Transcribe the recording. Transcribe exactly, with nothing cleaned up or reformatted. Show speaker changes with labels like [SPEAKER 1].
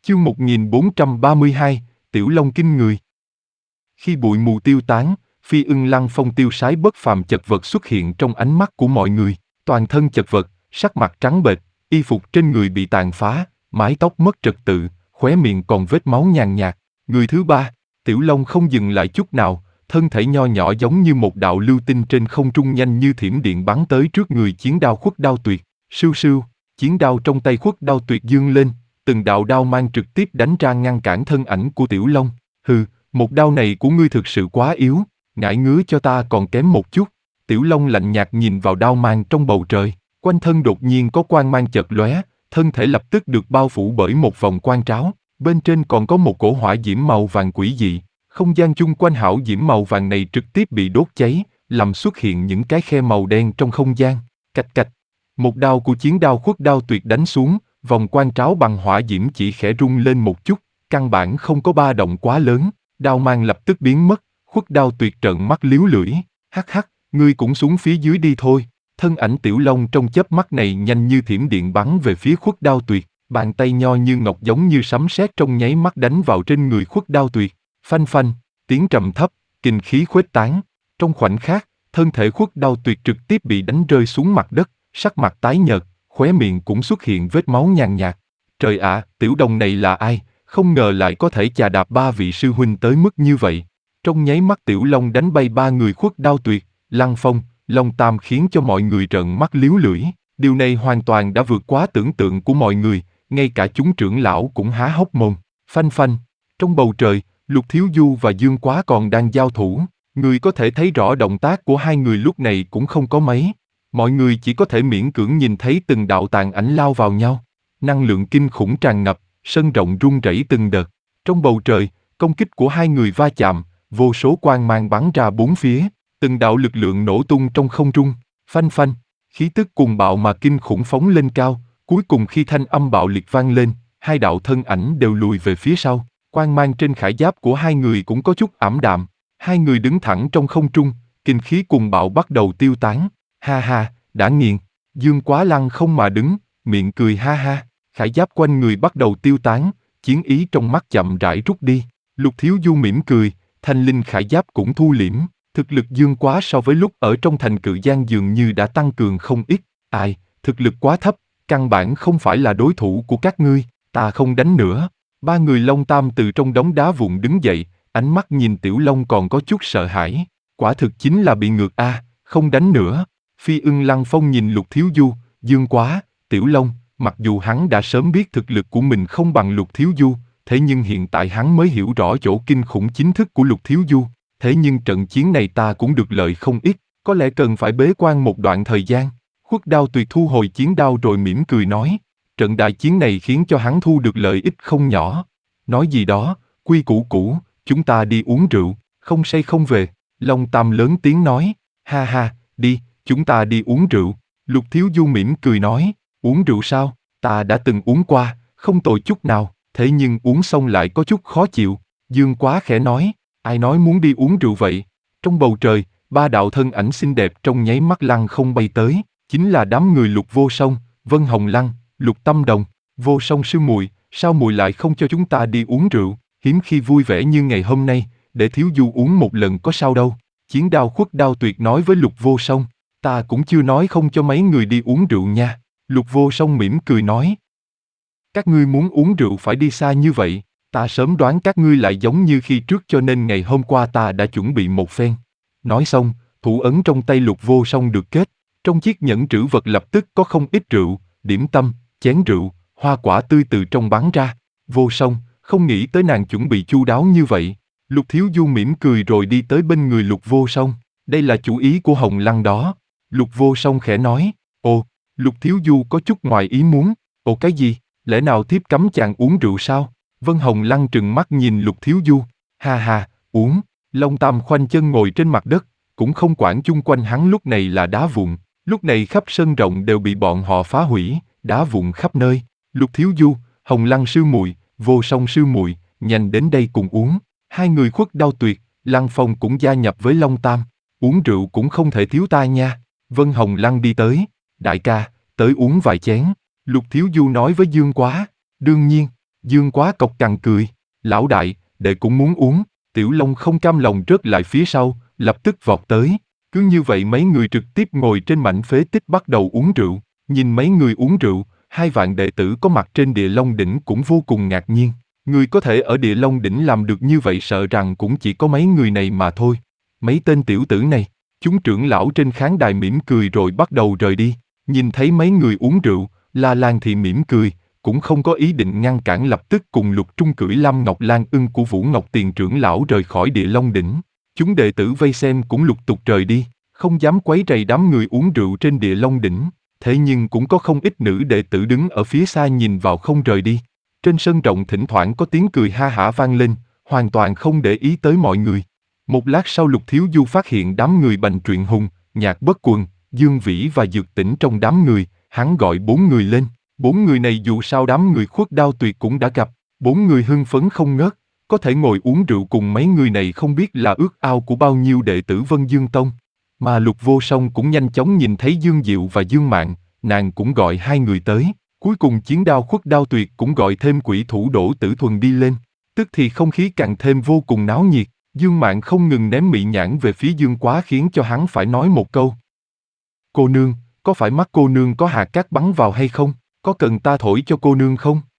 [SPEAKER 1] Chương một nghìn bốn trăm ba mươi hai, Tiểu Long kinh người. Khi bụi mù tiêu tán, Phi Ưng Lăng Phong tiêu sái bất phàm chật vật xuất hiện trong ánh mắt của mọi người, toàn thân chật vật, sắc mặt trắng bệch, y phục trên người bị tàn phá, mái tóc mất trật tự, khóe miệng còn vết máu nhàn nhạt. Người thứ ba, Tiểu Long không dừng lại chút nào, thân thể nho nhỏ giống như một đạo lưu tinh trên không trung nhanh như thiểm điện bắn tới trước người chiến đao Khuất Đao Tuyệt. Sưu sưu, chiến đao trong tay Khuất Đao Tuyệt giương lên, từng đạo đao mang trực tiếp đánh ra ngăn cản thân ảnh của Tiểu Long. Hừ, một đao này của ngươi thực sự quá yếu, ngải ngứa cho ta còn kém một chút. Tiểu Long lạnh nhạt nhìn vào đao mang trong bầu trời, quanh thân đột nhiên có quang mang chợt lóe, thân thể lập tức được bao phủ bởi một vòng quang tráo, bên trên còn có một cỗ hỏa diễm màu vàng quỷ dị. Không gian chung quanh hảo diễm màu vàng này trực tiếp bị đốt cháy, làm xuất hiện những cái khe màu đen trong không gian. Cạch cạch, một đao của chiến đao Khuất Đao Tuyệt đánh xuống, vòng quang tráo bằng hỏa diễm chỉ khẽ rung lên một chút, căn bản không có ba động quá lớn, đao mang lập tức biến mất. Khuất Đao Tuyệt trợn mắt liếu lưỡi, hắc hắc, ngươi cũng xuống phía dưới đi thôi. Thân ảnh Tiểu Long trong chớp mắt này nhanh như thiểm điện bắn về phía Khuất Đao Tuyệt, bàn tay nho như ngọc giống như sấm sét trong nháy mắt đánh vào trên người Khuất Đao Tuyệt. Phanh phanh, tiếng trầm thấp, kinh khí khuếch tán. Trong khoảnh khắc, thân thể Khuất Đao Tuyệt trực tiếp bị đánh rơi xuống mặt đất, sắc mặt tái nhợt, khóe miệng cũng xuất hiện vết máu nhàn nhạt. Trời ạ, Tiểu Đồng này là ai? Không ngờ lại có thể chà đạp ba vị sư huynh tới mức như vậy. Trong nháy mắt Tiểu Long đánh bay ba người Khuất Đao Tuyệt, Lăng Phong, Long Tam khiến cho mọi người trợn mắt liếu lưỡi. Điều này hoàn toàn đã vượt quá tưởng tượng của mọi người, ngay cả chúng trưởng lão cũng há hốc mồm. Phanh phanh, trong bầu trời, Lục Thiếu Du và Dương Quá còn đang giao thủ. Người có thể thấy rõ động tác của hai người lúc này cũng không có mấy. Mọi người chỉ có thể miễn cưỡng nhìn thấy từng đạo tàn ảnh lao vào nhau. Năng lượng kinh khủng tràn ngập, sân rộng rung rẩy từng đợt. Trong bầu trời, công kích của hai người va chạm, vô số quang mang bắn ra bốn phía, từng đạo lực lượng nổ tung trong không trung. Phanh phanh, khí tức cuồng bạo mà kinh khủng phóng lên cao, cuối cùng khi thanh âm bạo liệt vang lên, hai đạo thân ảnh đều lùi về phía sau. Quang mang trên khải giáp của hai người cũng có chút ảm đạm. Hai người đứng thẳng trong không trung, kinh khí cuồng bạo bắt đầu tiêu tán. Ha ha, đã nghiền. Dương Quá lăng không mà đứng, miệng cười ha ha. Khải giáp quanh người bắt đầu tiêu tán, chiến ý trong mắt chậm rãi rút đi. Lục Thiếu Du mỉm cười, thanh linh khải giáp cũng thu liễm. Thực lực Dương Quá so với lúc ở trong thành Cự Giang dường như đã tăng cường không ít. Ai, thực lực quá thấp, căn bản không phải là đối thủ của các ngươi, ta không đánh nữa. Ba người Long Tam từ trong đống đá vụn đứng dậy, ánh mắt nhìn Tiểu Long còn có chút sợ hãi. Quả thực chính là bị ngược a, à, không đánh nữa. Phi Ưng Lăng Phong nhìn Lục Thiếu Du, Dương Quá, Tiểu Long, mặc dù hắn đã sớm biết thực lực của mình không bằng Lục Thiếu Du, thế nhưng hiện tại hắn mới hiểu rõ chỗ kinh khủng chính thức của Lục Thiếu Du. Thế nhưng trận chiến này ta cũng được lợi không ít, có lẽ cần phải bế quan một đoạn thời gian. Khuất Đao Tuyệt thu hồi chiến đao rồi mỉm cười nói, trận đại chiến này khiến cho hắn thu được lợi ích không nhỏ. Nói gì đó, quy củ cũ, chúng ta đi uống rượu, không say không về. Long Tam lớn tiếng nói, ha ha, đi, chúng ta đi uống rượu. Lục Thiếu Du mỉm cười nói, uống rượu sao, ta đã từng uống qua, không tồi chút nào, thế nhưng uống xong lại có chút khó chịu. Dương Quá khẽ nói, ai nói muốn đi uống rượu vậy? Trong bầu trời, ba đạo thân ảnh xinh đẹp trong nháy mắt lăng không bay tới, chính là đám người Lục Vô Song, Vân Hồng Lăng, Lục Tâm Đồng. Vô Song sư muội, sao muội lại không cho chúng ta đi uống rượu? Hiếm khi vui vẻ như ngày hôm nay, để Thiếu Du uống một lần có sao đâu. Chiến đao Khuất Đao Tuyệt nói với Lục Vô Song, ta cũng chưa nói không cho mấy người đi uống rượu nha. Lục Vô Song mỉm cười nói, các ngươi muốn uống rượu phải đi xa như vậy, ta sớm đoán các ngươi lại giống như khi trước cho nên ngày hôm qua ta đã chuẩn bị một phen. Nói xong, thủ ấn trong tay Lục Vô Song được kết, trong chiếc nhẫn trữ vật lập tức có không ít rượu, điểm tâm, chén rượu, hoa quả tươi từ trong bắn ra. Vô Song, không nghĩ tới nàng chuẩn bị chu đáo như vậy. Lục Thiếu Du mỉm cười rồi đi tới bên người Lục Vô Song, đây là chủ ý của Hồng Lăng đó. Lục Vô Song khẽ nói, ồ, Lục Thiếu Du có chút ngoài ý muốn, ồ cái gì, lẽ nào thiếp cấm chàng uống rượu sao? Vân Hồng Lăng trừng mắt nhìn Lục Thiếu Du, ha ha, uống. Long Tam khoanh chân ngồi trên mặt đất, cũng không quản chung quanh hắn lúc này là đá vụn, lúc này khắp sân rộng đều bị bọn họ phá hủy, đá vụn khắp nơi. Lục Thiếu Du, Hồng Lăng sư muội, Vô Song sư muội, nhanh đến đây cùng uống. Hai người Khuất Đao Tuyệt, Lăng Phong cũng gia nhập với Long Tam, uống rượu cũng không thể thiếu ta nha. Vân Hồng Lăng đi tới, đại ca, tới uống vài chén. Lục Thiếu Du nói với Dương Quá, đương nhiên. Dương Quá cộc cằn cười, lão đại, đệ cũng muốn uống. Tiểu Long không cam lòng rớt lại phía sau, lập tức vọt tới. Cứ như vậy mấy người trực tiếp ngồi trên mảnh phế tích bắt đầu uống rượu. Nhìn mấy người uống rượu, hai vạn đệ tử có mặt trên Địa Long đỉnh cũng vô cùng ngạc nhiên. Người có thể ở Địa Long đỉnh làm được như vậy sợ rằng cũng chỉ có mấy người này mà thôi. Mấy tên tiểu tử này, chúng trưởng lão trên khán đài mỉm cười rồi bắt đầu rời đi. Nhìn thấy mấy người uống rượu, La Lan thì mỉm cười, cũng không có ý định ngăn cản, lập tức cùng Lục Trung cưỡi Lâm Ngọc Lan ưng của Vũ Ngọc Tiền trưởng lão rời khỏi Địa Long đỉnh. Chúng đệ tử vây xem cũng lục tục rời đi, không dám quấy rầy đám người uống rượu trên Địa Long đỉnh. Thế nhưng cũng có không ít nữ đệ tử đứng ở phía xa nhìn vào không rời đi. Trên sân rộng thỉnh thoảng có tiếng cười ha hả vang lên, hoàn toàn không để ý tới mọi người. Một lát sau Lục Thiếu Du phát hiện đám người Bành Truyện Hùng, Nhạc Bất Quần, Dương Vĩ và Dược Tĩnh trong đám người, hắn gọi bốn người lên. Bốn người này dù sao đám người Khuất Đao Tuyệt cũng đã gặp, bốn người hưng phấn không ngớt, có thể ngồi uống rượu cùng mấy người này không biết là ước ao của bao nhiêu đệ tử Vân Dương Tông. Mà Lục Vô Song cũng nhanh chóng nhìn thấy Dương Diệu và Dương Mạn, nàng cũng gọi hai người tới. Cuối cùng Chiến Đao Khuất Đao Tuyệt cũng gọi thêm quỷ thủ Đỗ Tử Thuần đi lên. Tức thì không khí càng thêm vô cùng náo nhiệt. Dương Mạn không ngừng ném mị nhãn về phía Dương Quá khiến cho hắn phải nói một câu. Cô nương, có phải mắt cô nương có hạt cát bắn vào hay không? Có cần ta thổi cho cô nương không?